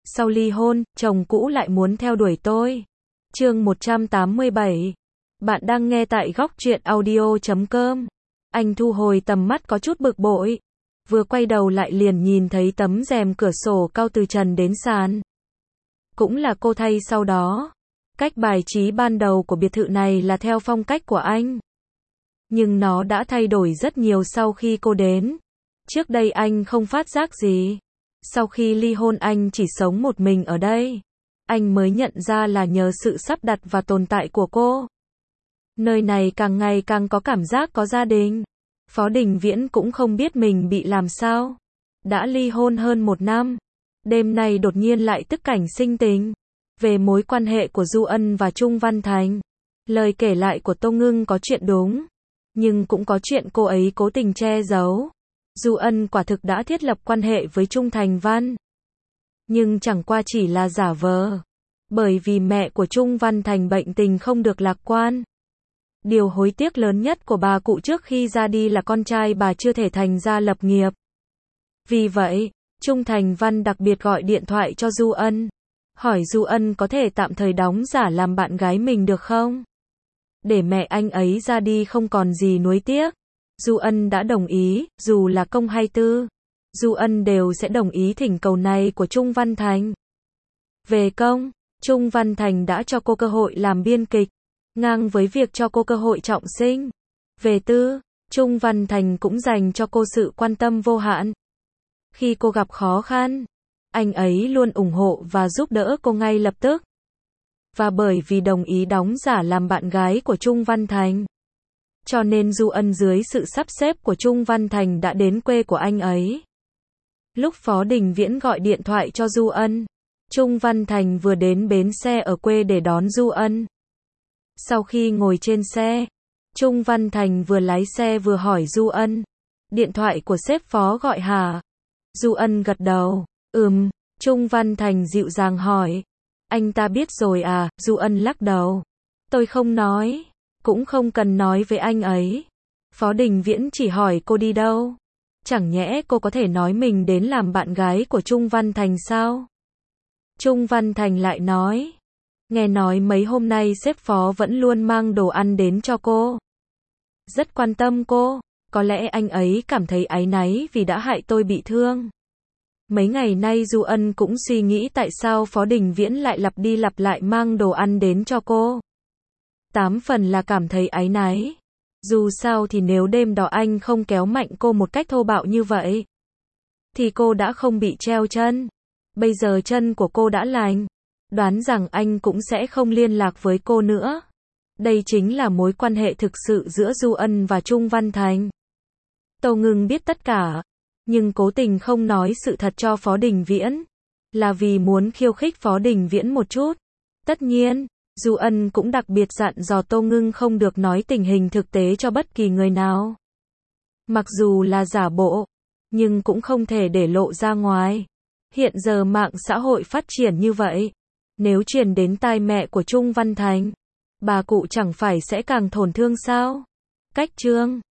Sau ly hôn, chồng cũ lại muốn theo đuổi tôi. Chương 187. Bạn đang nghe tại góc truyện audio.com. Anh thu hồi tầm mắt có chút bực bội. Vừa quay đầu lại liền nhìn thấy tấm rèm cửa sổ cao từ trần đến sàn. Cũng là cô thay sau đó. Cách bài trí ban đầu của biệt thự này là theo phong cách của anh. Nhưng nó đã thay đổi rất nhiều sau khi cô đến. Trước đây anh không phát giác gì. Sau khi ly hôn anh chỉ sống một mình ở đây. Anh mới nhận ra là nhờ sự sắp đặt và tồn tại của cô. Nơi này càng ngày càng có cảm giác có gia đình. Phó Đình Viễn cũng không biết mình bị làm sao. Đã ly hôn hơn 1 năm. Đêm nay đột nhiên lại tức cảnh sinh tình. Về mối quan hệ của Du Ân và Trung Văn Thành. Lời kể lại của Tô Ngưng có chuyện đúng. Nhưng cũng có chuyện cô ấy cố tình che giấu. Du Ân quả thực đã thiết lập quan hệ với Trung Thành Văn. Nhưng chẳng qua chỉ là giả vờ. Bởi vì mẹ của Trung Văn Thành bệnh tình không được lạc quan. Điều hối tiếc lớn nhất của bà cụ trước khi ra đi là con trai bà chưa thể thành ra lập nghiệp. Vì vậy, Trung Thành Văn đặc biệt gọi điện thoại cho Du Ân. Hỏi Du Ân có thể tạm thời đóng giả làm bạn gái mình được không? Để mẹ anh ấy ra đi không còn gì nuối tiếc. Du Ân đã đồng ý, dù là công hay tư. Du Ân đều sẽ đồng ý thỉnh cầu này của Trung Văn Thành. Về công, Trung Văn Thành đã cho cô cơ hội làm biên kịch, ngang với việc cho cô cơ hội trọng sinh. Về tư, Trung Văn Thành cũng dành cho cô sự quan tâm vô hạn. Khi cô gặp khó khăn, anh ấy luôn ủng hộ và giúp đỡ cô ngay lập tức. Và bởi vì đồng ý đóng giả làm bạn gái của Trung Văn Thành, cho nên Du Ân dưới sự sắp xếp của Trung Văn Thành đã đến quê của anh ấy. Lúc Phó Đình Viễn gọi điện thoại cho Du Ân, Trung Văn Thành vừa đến bến xe ở quê để đón Du Ân. Sau khi ngồi trên xe, Trung Văn Thành vừa lái xe vừa hỏi Du Ân, điện thoại của sếp Phó gọi hả? Du Ân gật đầu, Trung Văn Thành dịu dàng hỏi, anh ta biết rồi à? Du Ân lắc đầu, tôi không nói, cũng không cần nói với anh ấy. Phó Đình Viễn chỉ hỏi cô đi đâu? Chẳng nhẽ cô có thể nói mình đến làm bạn gái của Trung Văn Thành sao? Trung Văn Thành lại nói, nghe nói mấy hôm nay sếp Phó vẫn luôn mang đồ ăn đến cho cô. Rất quan tâm cô, có lẽ anh ấy cảm thấy áy náy vì đã hại tôi bị thương. Mấy ngày nay Du Ân cũng suy nghĩ tại sao Phó Đình Viễn lại lặp đi lặp lại mang đồ ăn đến cho cô. 8 phần là cảm thấy áy náy. Dù sao thì nếu đêm đó anh không kéo mạnh cô một cách thô bạo như vậy, thì cô đã không bị treo chân. Bây giờ chân của cô đã lành, đoán rằng anh cũng sẽ không liên lạc với cô nữa. Đây chính là mối quan hệ thực sự giữa Du Ân và Trung Văn Thành. Tô Ngưng biết tất cả, nhưng cố tình không nói sự thật cho Phó Đình Viễn, là vì muốn khiêu khích Phó Đình Viễn một chút. Tất nhiên, Du Ân cũng đặc biệt dặn dò Tô Ngưng không được nói tình hình thực tế cho bất kỳ người nào. Mặc dù là giả bộ, nhưng cũng không thể để lộ ra ngoài. Hiện giờ mạng xã hội phát triển như vậy, nếu truyền đến tai mẹ của Trung Văn Thành, bà cụ chẳng phải sẽ càng tổn thương sao? Cách chương